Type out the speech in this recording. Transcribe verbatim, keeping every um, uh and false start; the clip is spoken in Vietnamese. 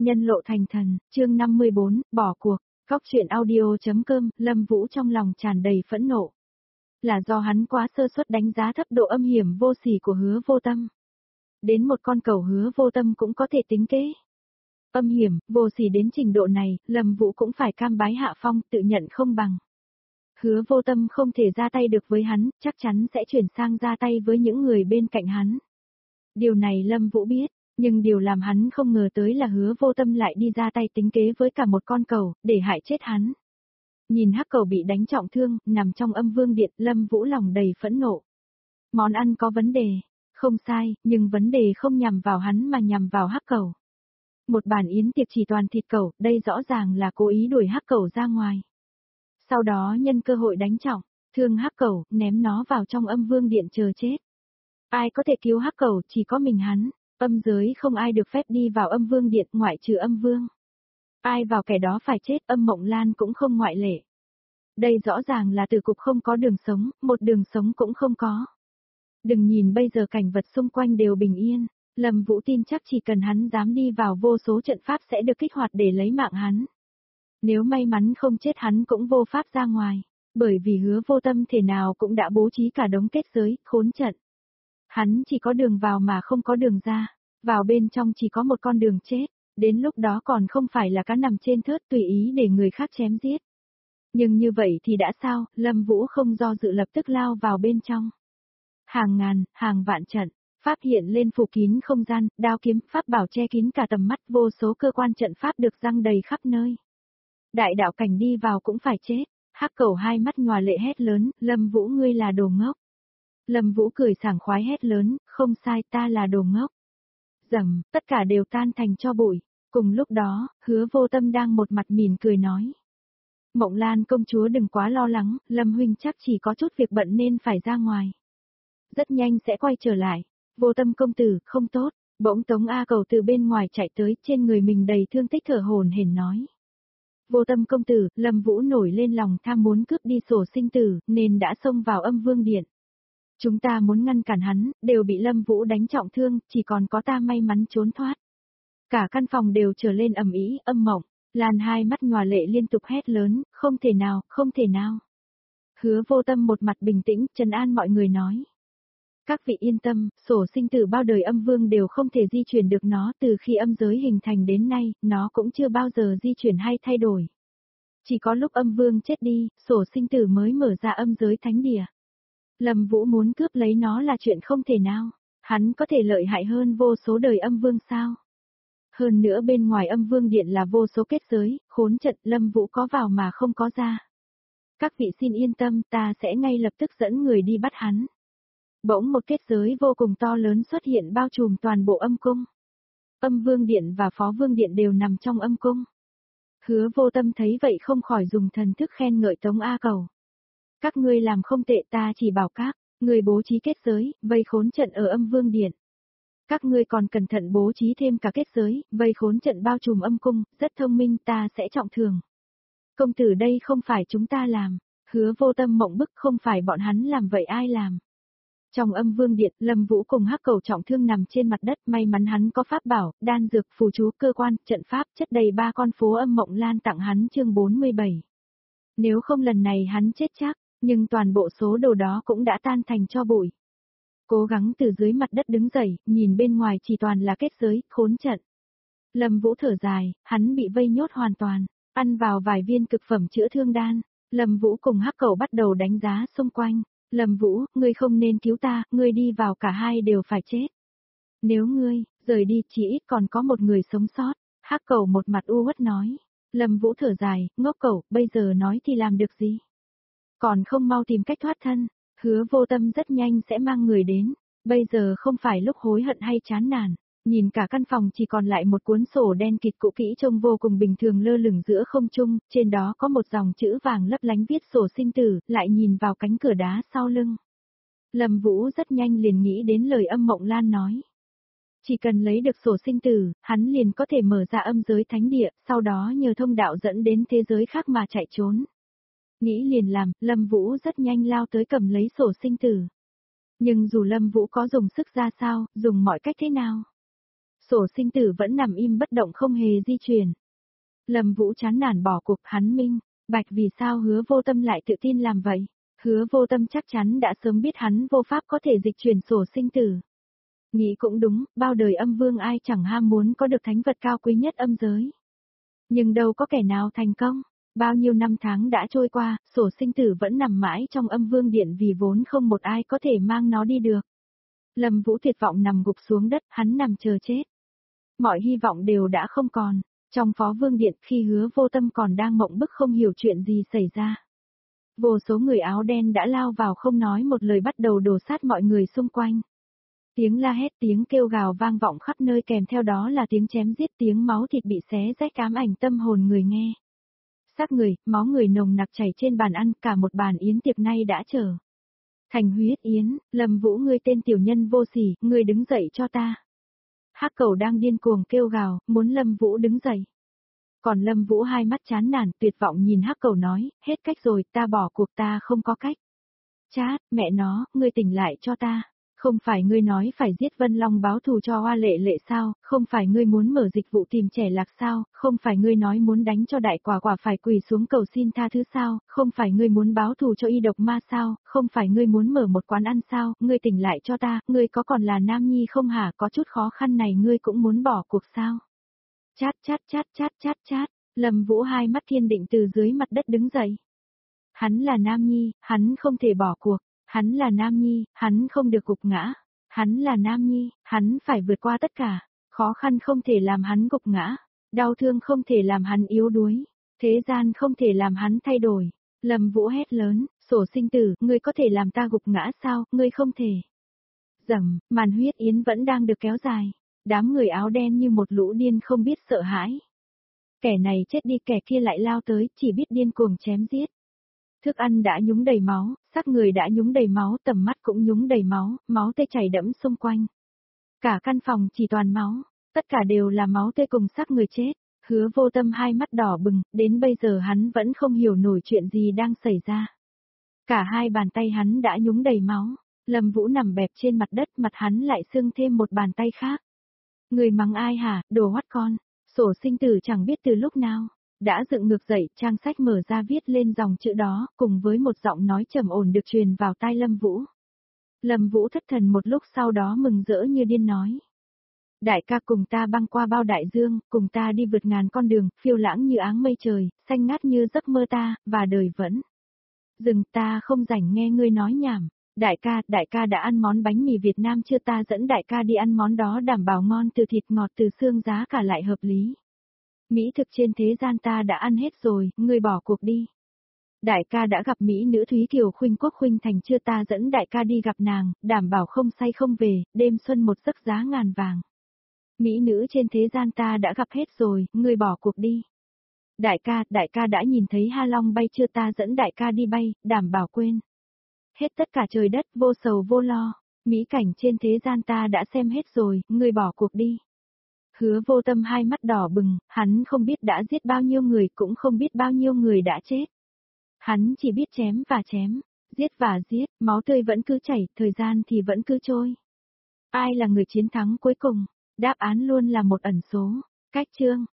Nhân lộ thành thần, chương năm mươi bốn, bỏ cuộc, góc truyện audio.com, Lâm Vũ trong lòng tràn đầy phẫn nộ. Là do hắn quá sơ suất đánh giá thấp độ âm hiểm vô sỉ của Hứa Vô Tâm. Đến một con cẩu Hứa Vô Tâm cũng có thể tính kế. Âm hiểm, vô sỉ đến trình độ này, Lâm Vũ cũng phải cam bái hạ phong, tự nhận không bằng. Hứa Vô Tâm không thể ra tay được với hắn, chắc chắn sẽ chuyển sang ra tay với những người bên cạnh hắn. Điều này Lâm Vũ biết. Nhưng điều làm hắn không ngờ tới là Hứa Vô Tâm lại đi ra tay tính kế với cả một con cẩu, để hại chết hắn. Nhìn hắc cẩu bị đánh trọng thương, nằm trong âm vương điện, Lâm Vũ lòng đầy phẫn nộ. Món ăn có vấn đề, không sai, nhưng vấn đề không nhằm vào hắn mà nhằm vào hắc cẩu. Một bàn yến tiệc chỉ toàn thịt cẩu, đây rõ ràng là cố ý đuổi hắc cẩu ra ngoài. Sau đó nhân cơ hội đánh trọng, thương hắc cẩu, ném nó vào trong âm vương điện chờ chết. Ai có thể cứu hắc cẩu, chỉ có mình hắn. Âm giới không ai được phép đi vào âm vương điện ngoại trừ âm vương. Ai vào kẻ đó phải chết, Âm Mộng Lan cũng không ngoại lệ. Đây rõ ràng là tử cục không có đường sống, một đường sống cũng không có. Đừng nhìn bây giờ cảnh vật xung quanh đều bình yên, Lâm Vũ tin chắc chỉ cần hắn dám đi vào vô số trận pháp sẽ được kích hoạt để lấy mạng hắn. Nếu may mắn không chết hắn cũng vô pháp ra ngoài, bởi vì Hứa Vô Tâm thể nào cũng đã bố trí cả đống kết giới, khốn trận. Hắn chỉ có đường vào mà không có đường ra, vào bên trong chỉ có một con đường chết, đến lúc đó còn không phải là cá nằm trên thớt tùy ý để người khác chém giết. Nhưng như vậy thì đã sao, Lâm Vũ không do dự lập tức lao vào bên trong. Hàng ngàn, hàng vạn trận, pháp hiện lên phủ kín không gian, đao kiếm, pháp bảo che kín cả tầm mắt, vô số cơ quan trận pháp được răng đầy khắp nơi. Đại đạo cảnh đi vào cũng phải chết, hắc cẩu hai mắt nhòa lệ hét lớn, Lâm Vũ ngươi là đồ ngốc. Lâm Vũ cười sảng khoái hét lớn, không sai, ta là đồ ngốc. Rầm, tất cả đều tan thành tro bụi. Cùng lúc đó, Hứa Vô Tâm đang một mặt mỉm cười nói. Mộng Lan công chúa đừng quá lo lắng, Lâm huynh chắc chỉ có chút việc bận nên phải ra ngoài. Rất nhanh sẽ quay trở lại. Vô Tâm công tử, không tốt. Bỗng Tống A Cầu từ bên ngoài chạy tới, trên người mình đầy thương tích thở hổn hển nói. Vô Tâm công tử, Lâm Vũ nổi lên lòng tham muốn cướp đi sổ sinh tử, nên đã xông vào âm vương điện. Chúng ta muốn ngăn cản hắn, đều bị Lâm Vũ đánh trọng thương, chỉ còn có ta may mắn trốn thoát. Cả căn phòng đều trở lên ầm ĩ, Âm Mộng, Lan hai mắt nhòa lệ liên tục hét lớn, không thể nào, không thể nào. Hứa Vô Tâm một mặt bình tĩnh, trấn an mọi người nói. Các vị yên tâm, sổ sinh tử bao đời âm vương đều không thể di chuyển được nó, từ khi âm giới hình thành đến nay, nó cũng chưa bao giờ di chuyển hay thay đổi. Chỉ có lúc âm vương chết đi, sổ sinh tử mới mở ra âm giới thánh địa. Lâm Vũ muốn cướp lấy nó là chuyện không thể nào, hắn có thể lợi hại hơn vô số đời âm vương sao? Hơn nữa bên ngoài âm vương điện là vô số kết giới, khốn trận, Lâm Vũ có vào mà không có ra. Các vị xin yên tâm, ta sẽ ngay lập tức dẫn người đi bắt hắn. Bỗng một kết giới vô cùng to lớn xuất hiện bao trùm toàn bộ âm cung. Âm vương điện và phó vương điện đều nằm trong âm cung. Hứa Vô Tâm thấy vậy không khỏi dùng thần thức khen ngợi Tống A Cầu. Các ngươi làm không tệ, ta chỉ bảo các ngươi bố trí kết giới, vây khốn trận ở âm vương điện. Các ngươi còn cẩn thận bố trí thêm cả kết giới, vây khốn trận bao trùm âm cung, rất thông minh, ta sẽ trọng thưởng. Công tử đây không phải chúng ta làm, Hứa Vô Tâm mộng bức, không phải bọn hắn làm vậy ai làm. Trong âm vương điện, Lâm Vũ cùng hắc cẩu trọng thương nằm trên mặt đất, may mắn hắn có pháp bảo, đan dược, phù chú, cơ quan, trận pháp, chất đầy ba con phố Âm Mộng Lan tặng hắn chương bốn mươi bảy. Nếu không lần này hắn chết chắc. Nhưng toàn bộ số đồ đó cũng đã tan thành tro bụi. Cố gắng từ dưới mặt đất đứng dậy, nhìn bên ngoài chỉ toàn là kết giới, khốn trận. Lâm Vũ thở dài, hắn bị vây nhốt hoàn toàn, ăn vào vài viên cực phẩm chữa thương đan. Lâm Vũ cùng hắc cẩu bắt đầu đánh giá xung quanh. Lâm Vũ, ngươi không nên cứu ta, ngươi đi vào cả hai đều phải chết. Nếu ngươi, rời đi chỉ ít còn có một người sống sót. Hắc cẩu một mặt u uất nói. Lâm Vũ thở dài, ngốc cẩu, bây giờ nói thì làm được gì? Còn không mau tìm cách thoát thân, Hứa Vô Tâm rất nhanh sẽ mang người đến, bây giờ không phải lúc hối hận hay chán nản, nhìn cả căn phòng chỉ còn lại một cuốn sổ đen kịt cũ kỹ trông vô cùng bình thường lơ lửng giữa không trung, trên đó có một dòng chữ vàng lấp lánh viết sổ sinh tử, lại nhìn vào cánh cửa đá sau lưng. Lâm Vũ rất nhanh liền nghĩ đến lời Âm Mộng Lan nói. Chỉ cần lấy được sổ sinh tử, hắn liền có thể mở ra âm giới thánh địa, sau đó nhờ thông đạo dẫn đến thế giới khác mà chạy trốn. Nghĩ liền làm, Lâm Vũ rất nhanh lao tới cầm lấy sổ sinh tử. Nhưng dù Lâm Vũ có dùng sức ra sao, dùng mọi cách thế nào, Sổ sinh tử vẫn nằm im bất động không hề di chuyển. Lâm Vũ chán nản bỏ cuộc, hắn minh bạch vì sao Hứa Vô Tâm lại tự tin làm vậy. Hứa Vô Tâm chắc chắn đã sớm biết hắn vô pháp có thể dịch chuyển sổ sinh tử. Nghĩ cũng đúng, bao đời âm vương ai chẳng ham muốn có được thánh vật cao quý nhất âm giới. Nhưng đâu có kẻ nào thành công. Bao nhiêu năm tháng đã trôi qua, sổ sinh tử vẫn nằm mãi trong âm vương điện vì vốn không một ai có thể mang nó đi được. Lâm Vũ tuyệt vọng nằm gục xuống đất, hắn nằm chờ chết. Mọi hy vọng đều đã không còn. Trong phó vương điện khi Hứa Vô Tâm còn đang mộng bức không hiểu chuyện gì xảy ra. Vô số người áo đen đã lao vào không nói một lời bắt đầu đổ sát mọi người xung quanh. Tiếng la hét, tiếng kêu gào vang vọng khắp nơi, kèm theo đó là tiếng chém giết, tiếng máu thịt bị xé rách ám ảnh tâm hồn người nghe. Xác người, máu người nồng nặc chảy trên bàn ăn, cả một bàn yến tiệc nay đã trở thành huyết yến. Lâm Vũ, ngươi tên tiểu nhân vô sỉ, ngươi đứng dậy cho ta. Hắc Cầu đang điên cuồng kêu gào, muốn Lâm Vũ đứng dậy. Còn Lâm Vũ hai mắt chán nản, tuyệt vọng nhìn Hắc Cầu nói, hết cách rồi, ta bỏ cuộc, ta không có cách. Chát, mẹ nó, ngươi tỉnh lại cho ta. Không phải ngươi nói phải giết Vân Long báo thù cho Hoa Lệ Lệ sao, không phải ngươi muốn mở dịch vụ tìm trẻ lạc sao, không phải ngươi nói muốn đánh cho Đại Quả Quả phải quỳ xuống cầu xin tha thứ sao, không phải ngươi muốn báo thù cho Y Độc Ma sao, không phải ngươi muốn mở một quán ăn sao, ngươi tỉnh lại cho ta, ngươi có còn là nam nhi không hả, có chút khó khăn này ngươi cũng muốn bỏ cuộc sao. Chát chát chát chát chát chát, Lâm Vũ hai mắt kiên định từ dưới mặt đất đứng dậy. Hắn là nam nhi, hắn không thể bỏ cuộc. Hắn là nam nhi, hắn không được gục ngã. Hắn là nam nhi, hắn phải vượt qua tất cả. Khó khăn không thể làm hắn gục ngã. Đau thương không thể làm hắn yếu đuối. Thế gian không thể làm hắn thay đổi. Lâm Vũ hét lớn, sổ sinh tử, ngươi có thể làm ta gục ngã sao, ngươi không thể. Rầm, màn huyết yến vẫn đang được kéo dài. Đám người áo đen như một lũ điên không biết sợ hãi. Kẻ này chết đi, kẻ kia lại lao tới, chỉ biết điên cuồng chém giết. Thức ăn đã nhúng đầy máu, xác người đã nhúng đầy máu, tầm mắt cũng nhúng đầy máu, máu tươi chảy đẫm xung quanh. Cả căn phòng chỉ toàn máu, tất cả đều là máu tươi cùng xác người chết. Hứa Vô Tâm hai mắt đỏ bừng, đến bây giờ hắn vẫn không hiểu nổi chuyện gì đang xảy ra. Cả hai bàn tay hắn đã nhúng đầy máu, Lâm Vũ nằm bẹp trên mặt đất, mặt hắn lại sưng thêm một bàn tay khác. Người mắng ai hả, đồ hoắt con, sổ sinh tử chẳng biết từ lúc nào. Đã dựng ngược dậy, trang sách mở ra viết lên dòng chữ đó, cùng với một giọng nói trầm ổn được truyền vào tai Lâm Vũ. Lâm Vũ thất thần một lúc sau đó mừng rỡ như điên nói. Đại ca cùng ta băng qua bao đại dương, cùng ta đi vượt ngàn con đường, phiêu lãng như áng mây trời, xanh ngát như giấc mơ ta, và đời vẫn. Dừng, ta không rảnh nghe ngươi nói nhảm. Đại ca, đại ca đã ăn món bánh mì Việt Nam chưa, ta dẫn đại ca đi ăn món đó đảm bảo ngon từ thịt ngọt từ xương, giá cả lại hợp lý. Mỹ thực trên thế gian ta đã ăn hết rồi, ngươi bỏ cuộc đi. Đại ca đã gặp Mỹ nữ Thúy Kiều Khuynh Quốc Khuynh Thành chưa, ta dẫn đại ca đi gặp nàng, đảm bảo không say không về, đêm xuân một giấc giá ngàn vàng. Mỹ nữ trên thế gian ta đã gặp hết rồi, ngươi bỏ cuộc đi. Đại ca, đại ca đã nhìn thấy Ha Long bay chưa, ta dẫn đại ca đi bay, đảm bảo quên hết tất cả trời đất, vô sầu vô lo. Mỹ cảnh trên thế gian ta đã xem hết rồi, ngươi bỏ cuộc đi. Hứa Vô Tâm hai mắt đỏ bừng, hắn không biết đã giết bao nhiêu người, cũng không biết bao nhiêu người đã chết. Hắn chỉ biết chém và chém, giết và giết, máu tươi vẫn cứ chảy, thời gian thì vẫn cứ trôi. Ai là người chiến thắng cuối cùng? Đáp án luôn là một ẩn số. Cách chương